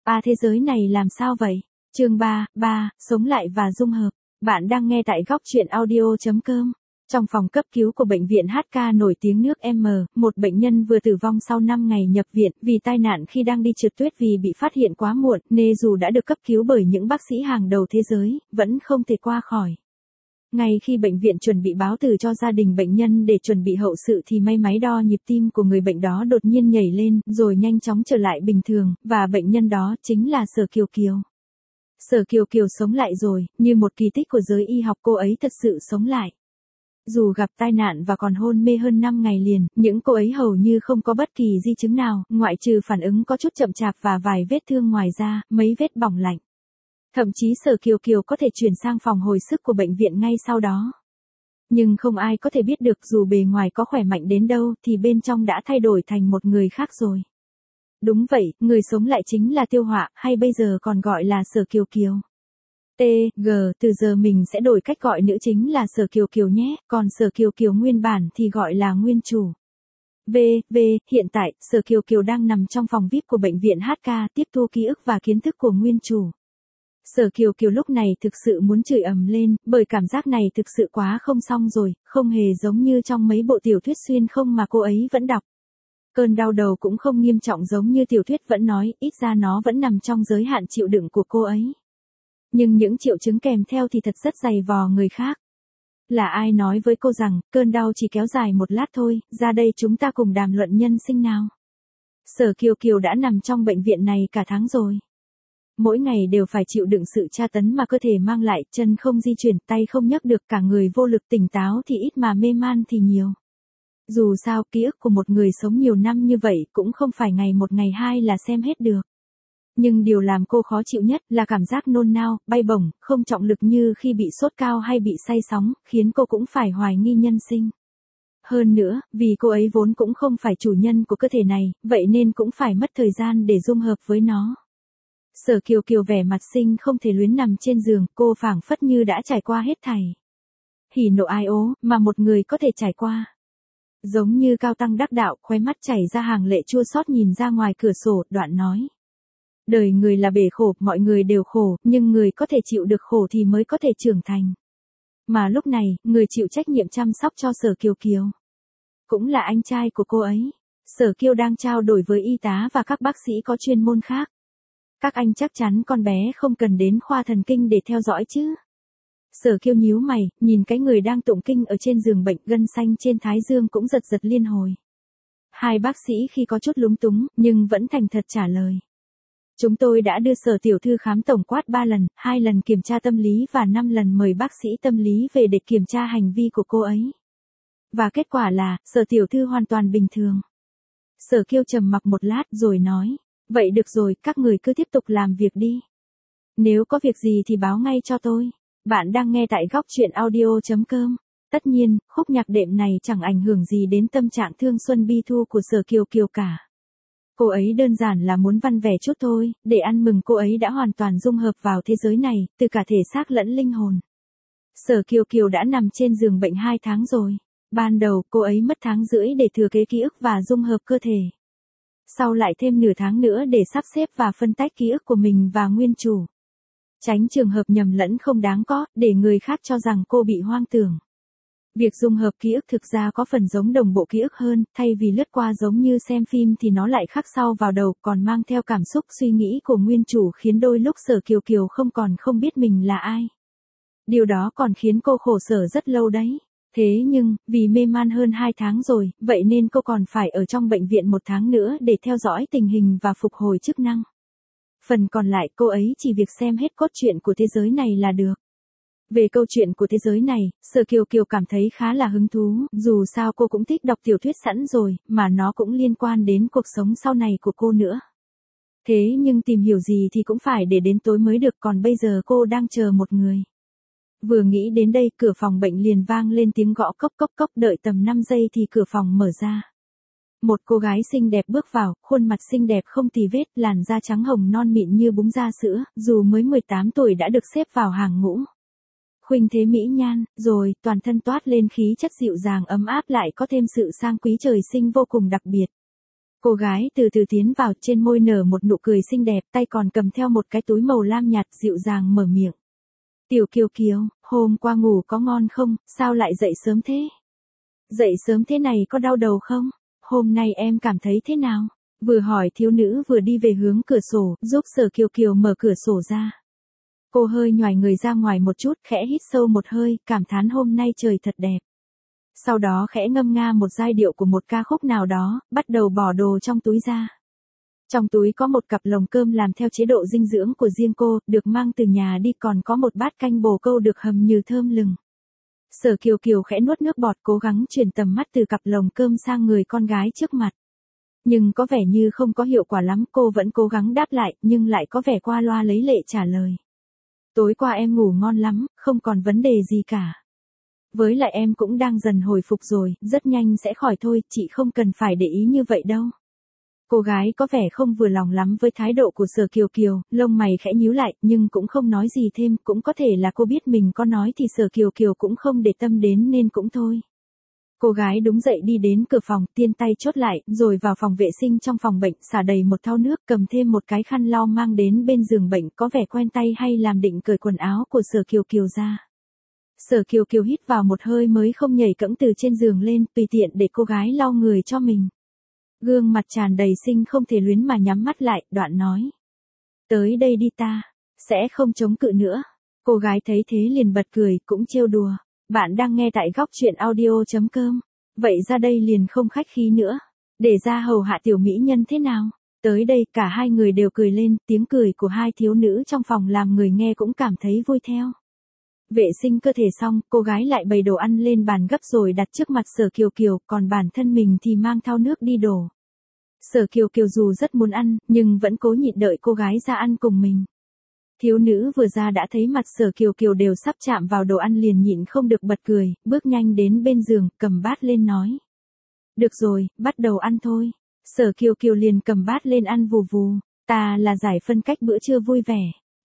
thế giới này làm sao vậy? Chương 3, sống lại và dung hợp. Bạn đang nghe tại góc truyện audio.com. Trong phòng cấp cứu của bệnh viện HK nổi tiếng nước M, một bệnh nhân vừa tử vong sau 5 ngày nhập viện vì tai nạn khi đang đi trượt tuyết vì bị phát hiện quá muộn, nên dù đã được cấp cứu bởi những bác sĩ hàng đầu thế giới, vẫn không thể qua khỏi. Ngay khi bệnh viện chuẩn bị báo từ cho gia đình bệnh nhân để chuẩn bị hậu sự thì máy đo nhịp tim của người bệnh đó đột nhiên nhảy lên, rồi nhanh chóng trở lại bình thường, và bệnh nhân đó chính là Sở Kiều Kiều. Sở Kiều Kiều sống lại rồi, như một kỳ tích của giới y học, cô ấy thật sự sống lại. Dù gặp tai nạn và còn hôn mê hơn 5 ngày liền, những cô ấy hầu như không có bất kỳ di chứng nào, ngoại trừ phản ứng có chút chậm chạp và vài vết thương ngoài da, mấy vết bỏng lạnh. Thậm chí Sở Kiều Kiều có thể chuyển sang phòng hồi sức của bệnh viện ngay sau đó. Nhưng không ai có thể biết được dù bề ngoài có khỏe mạnh đến đâu thì bên trong đã thay đổi thành một người khác rồi. Đúng vậy, người sống lại chính là Tiêu Họa, hay bây giờ còn gọi là Sở Kiều Kiều. Từ giờ mình sẽ đổi cách gọi nữ chính là Sở Kiều Kiều nhé, còn Sở Kiều Kiều nguyên bản thì gọi là nguyên chủ. Hiện tại, Sở Kiều Kiều đang nằm trong phòng VIP của bệnh viện HK, tiếp thu ký ức và kiến thức của nguyên chủ. Sở Kiều Kiều lúc này thực sự muốn chửi ầm lên, bởi cảm giác này thực sự quá không xong rồi, không hề giống như trong mấy bộ tiểu thuyết xuyên không mà cô ấy vẫn đọc. Cơn đau đầu cũng không nghiêm trọng giống như tiểu thuyết vẫn nói, ít ra nó vẫn nằm trong giới hạn chịu đựng của cô ấy. Nhưng những triệu chứng kèm theo thì thật rất dày vò người khác. Là ai nói với cô rằng, cơn đau chỉ kéo dài một lát thôi, ra đây chúng ta cùng đàm luận nhân sinh nào. Sở Kiều Kiều đã nằm trong bệnh viện này cả tháng rồi. Mỗi ngày đều phải chịu đựng sự tra tấn mà cơ thể mang lại, chân không di chuyển, tay không nhấc được, cả người vô lực, tỉnh táo thì ít mà mê man thì nhiều. Dù sao, ký ức của một người sống nhiều năm như vậy cũng không phải ngày một ngày hai là xem hết được. Nhưng điều làm cô khó chịu nhất là cảm giác nôn nao, bay bổng, không trọng lực như khi bị sốt cao hay bị say sóng, khiến cô cũng phải hoài nghi nhân sinh. Hơn nữa, vì cô ấy vốn cũng không phải chủ nhân của cơ thể này, vậy nên cũng phải mất thời gian để dung hợp với nó. Sở Kiều Kiều vẻ mặt xinh không thể luyến nằm trên giường, cô phảng phất như đã trải qua hết thảy. Hỉ nộ ai ố, mà một người có thể trải qua. Giống như Cao Tăng đắc đạo, khóe mắt chảy ra hàng lệ chua xót nhìn ra ngoài cửa sổ, đoạn nói. Đời người là bể khổ, mọi người đều khổ, nhưng người có thể chịu được khổ thì mới có thể trưởng thành. Mà lúc này, người chịu trách nhiệm chăm sóc cho Sở Kiều Kiều cũng là anh trai của cô ấy. Sở Kiều đang trao đổi với y tá và các bác sĩ có chuyên môn khác. Các anh chắc chắn con bé không cần đến khoa thần kinh để theo dõi chứ. Sở Kiều nhíu mày, nhìn cái người đang tụng kinh ở trên giường bệnh, gân xanh trên thái dương cũng giật giật liên hồi. Hai bác sĩ khi có chút lúng túng, nhưng vẫn thành thật trả lời. Chúng tôi đã đưa Sở tiểu thư khám tổng quát 3 lần, 2 lần kiểm tra tâm lý và 5 lần mời bác sĩ tâm lý về để kiểm tra hành vi của cô ấy. Và kết quả là, Sở tiểu thư hoàn toàn bình thường. Sở Kiều trầm mặc một lát rồi nói. Vậy được rồi, các người cứ tiếp tục làm việc đi. Nếu có việc gì thì báo ngay cho tôi. Bạn đang nghe tại góc truyện audio.com. Tất nhiên, khúc nhạc đệm này chẳng ảnh hưởng gì đến tâm trạng thương xuân bi thu của Sở Kiều Kiều cả. Cô ấy đơn giản là muốn văn vẻ chút thôi, để ăn mừng cô ấy đã hoàn toàn dung hợp vào thế giới này, từ cả thể xác lẫn linh hồn. Sở Kiều Kiều đã nằm trên giường bệnh 2 tháng rồi. Ban đầu, cô ấy mất tháng rưỡi để thừa kế ký ức và dung hợp cơ thể. Sau lại thêm nửa tháng nữa để sắp xếp và phân tách ký ức của mình và nguyên chủ. Tránh trường hợp nhầm lẫn không đáng có, để người khác cho rằng cô bị hoang tưởng. Việc dung hợp ký ức thực ra có phần giống đồng bộ ký ức hơn, thay vì lướt qua giống như xem phim thì nó lại khắc sâu vào đầu, còn mang theo cảm xúc suy nghĩ của nguyên chủ, khiến đôi lúc Sở Kiều Kiều không biết mình là ai. Điều đó còn khiến cô khổ sở rất lâu đấy. Thế nhưng, vì mê man hơn 2 tháng rồi, vậy nên cô còn phải ở trong bệnh viện 1 tháng nữa để theo dõi tình hình và phục hồi chức năng. Phần còn lại cô ấy chỉ việc xem hết cốt truyện của thế giới này là được. Về câu chuyện của thế giới này, Sở Kiều Kiều cảm thấy khá là hứng thú, dù sao cô cũng thích đọc tiểu thuyết sẵn rồi, mà nó cũng liên quan đến cuộc sống sau này của cô nữa. Thế nhưng tìm hiểu gì thì cũng phải để đến tối mới được, còn bây giờ cô đang chờ một người. Vừa nghĩ đến đây, cửa phòng bệnh liền vang lên tiếng gõ cốc cốc cốc, đợi tầm 5 giây thì cửa phòng mở ra. Một cô gái xinh đẹp bước vào, khuôn mặt xinh đẹp không tì vết, làn da trắng hồng non mịn như búng da sữa, dù mới 18 tuổi đã được xếp vào hàng ngũ. Khuynh thế mỹ nhan, rồi, toàn thân toát lên khí chất dịu dàng ấm áp, lại có thêm sự sang quý trời sinh vô cùng đặc biệt. Cô gái từ từ tiến vào, trên môi nở một nụ cười xinh đẹp, tay còn cầm theo một cái túi màu lam nhạt, dịu dàng mở miệng. Tiểu Kiều Kiều, hôm qua ngủ có ngon không, sao lại dậy sớm thế? Dậy sớm thế này có đau đầu không? Hôm nay em cảm thấy thế nào? Vừa hỏi thiếu nữ vừa đi về hướng cửa sổ, giúp Sở Kiều Kiều mở cửa sổ ra. Cô hơi nhoài người ra ngoài một chút, khẽ hít sâu một hơi, cảm thán hôm nay trời thật đẹp. Sau đó khẽ ngâm nga một giai điệu của một ca khúc nào đó, bắt đầu bỏ đồ trong túi ra. Trong túi có một cặp lồng cơm làm theo chế độ dinh dưỡng của riêng cô, được mang từ nhà đi, còn có một bát canh bồ câu được hầm nhừ thơm lừng. Sở Kiều Kiều khẽ nuốt nước bọt, cố gắng chuyển tầm mắt từ cặp lồng cơm sang người con gái trước mặt. Nhưng có vẻ như không có hiệu quả lắm, cô vẫn cố gắng đáp lại, nhưng lại có vẻ qua loa lấy lệ trả lời. Tối qua em ngủ ngon lắm, không còn vấn đề gì cả. Với lại em cũng đang dần hồi phục rồi, rất nhanh sẽ khỏi thôi, chị không cần phải để ý như vậy đâu. Cô gái có vẻ không vừa lòng lắm với thái độ của Sở Kiều Kiều, lông mày khẽ nhíu lại, nhưng cũng không nói gì thêm, cũng có thể là cô biết mình có nói thì Sở Kiều Kiều cũng không để tâm đến nên cũng thôi. Cô gái đúng dậy đi đến cửa phòng, tiên tay chốt lại, rồi vào phòng vệ sinh trong phòng bệnh, xả đầy một thau nước, cầm thêm một cái khăn lau mang đến bên giường bệnh, có vẻ quen tay hay làm định cởi quần áo của Sở Kiều Kiều ra. Sở Kiều Kiều hít vào một hơi mới không nhảy cẫng từ trên giường lên, tùy tiện để cô gái lau người cho mình. Gương mặt tràn đầy sinh không thể luyến mà nhắm mắt lại, đoạn nói. Tới đây đi ta, sẽ không chống cự nữa. Cô gái thấy thế liền bật cười, cũng trêu đùa. Bạn đang nghe tại góc truyện audio.com. Vậy ra đây liền không khách khí nữa. Để ra hầu hạ tiểu mỹ nhân thế nào? Tới đây cả hai người đều cười lên, tiếng cười của hai thiếu nữ trong phòng làm người nghe cũng cảm thấy vui theo. Vệ sinh cơ thể xong, cô gái lại bày đồ ăn lên bàn gấp rồi đặt trước mặt Sở Kiều Kiều, còn bản thân mình thì mang thau nước đi đổ. Sở Kiều Kiều dù rất muốn ăn, nhưng vẫn cố nhịn đợi cô gái ra ăn cùng mình. Thiếu nữ vừa ra đã thấy mặt Sở Kiều Kiều đều sắp chạm vào đồ ăn liền nhịn không được bật cười, bước nhanh đến bên giường, cầm bát lên nói. Được rồi, bắt đầu ăn thôi. Sở Kiều Kiều liền cầm bát lên ăn vù vù, ta là giải phân cách bữa trưa vui vẻ.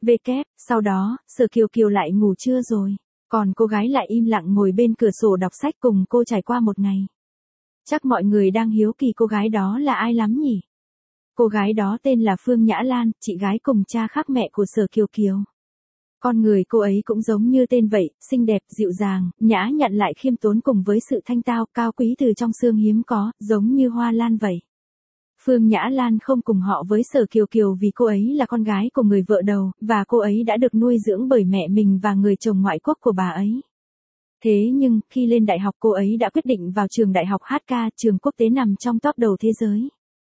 Sau đó, Sở Kiều Kiều lại ngủ trưa rồi. Còn cô gái lại im lặng ngồi bên cửa sổ đọc sách cùng cô trải qua một ngày. Chắc mọi người đang hiếu kỳ cô gái đó là ai lắm nhỉ? Cô gái đó tên là Phương Nhã Lan, chị gái cùng cha khác mẹ của Sở Kiều Kiều. Con người cô ấy cũng giống như tên vậy, xinh đẹp, dịu dàng, nhã nhặn lại khiêm tốn cùng với sự thanh tao, cao quý từ trong xương hiếm có, giống như hoa lan vậy. Phương Nhã Lan không cùng họ với Sở Kiều Kiều vì cô ấy là con gái của người vợ đầu, và cô ấy đã được nuôi dưỡng bởi mẹ mình và người chồng ngoại quốc của bà ấy. Thế nhưng, khi lên đại học cô ấy đã quyết định vào trường đại học HK, trường quốc tế nằm trong top đầu thế giới.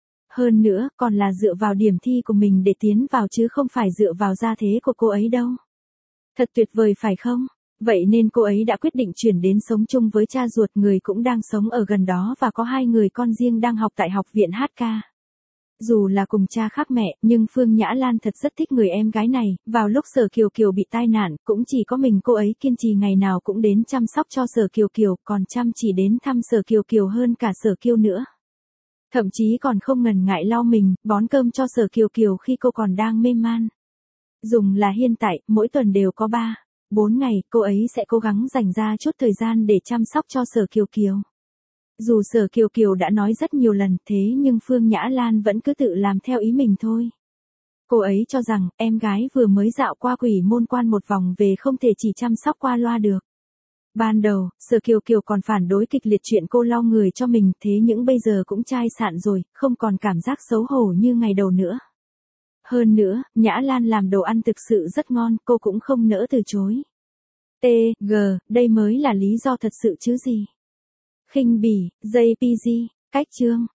Hơn nữa, còn là dựa vào điểm thi của mình để tiến vào chứ không phải dựa vào gia thế của cô ấy đâu. Thật tuyệt vời phải không? Vậy nên cô ấy đã quyết định chuyển đến sống chung với cha ruột, người cũng đang sống ở gần đó và có hai người con riêng đang học tại học viện HK. Dù là cùng cha khác mẹ, nhưng Phương Nhã Lan thật rất thích người em gái này, vào lúc Sở Kiều Kiều bị tai nạn, cũng chỉ có mình cô ấy kiên trì ngày nào cũng đến chăm sóc cho Sở Kiều Kiều, còn chăm chỉ đến thăm Sở Kiều Kiều hơn cả Sở Kiều nữa. Thậm chí còn không ngần ngại lau mình, bón cơm cho Sở Kiều Kiều khi cô còn đang mê man. Dùng là hiện tại, mỗi tuần đều có 3-4 ngày, cô ấy sẽ cố gắng dành ra chút thời gian để chăm sóc cho Sở Kiều Kiều. Dù Sở Kiều Kiều đã nói rất nhiều lần thế nhưng Phương Nhã Lan vẫn cứ tự làm theo ý mình thôi. Cô ấy cho rằng, em gái vừa mới dạo qua Quỷ Môn Quan một vòng về không thể chỉ chăm sóc qua loa được. Ban đầu, Sở Kiều Kiều còn phản đối kịch liệt chuyện cô lau người cho mình, thế nhưng bây giờ cũng chai sạn rồi, không còn cảm giác xấu hổ như ngày đầu nữa. Hơn nữa, Nhã Lan làm đồ ăn thực sự rất ngon, cô cũng không nỡ từ chối. Đây mới là lý do thật sự chứ gì. Khinh bỉ, JPG, cách chương.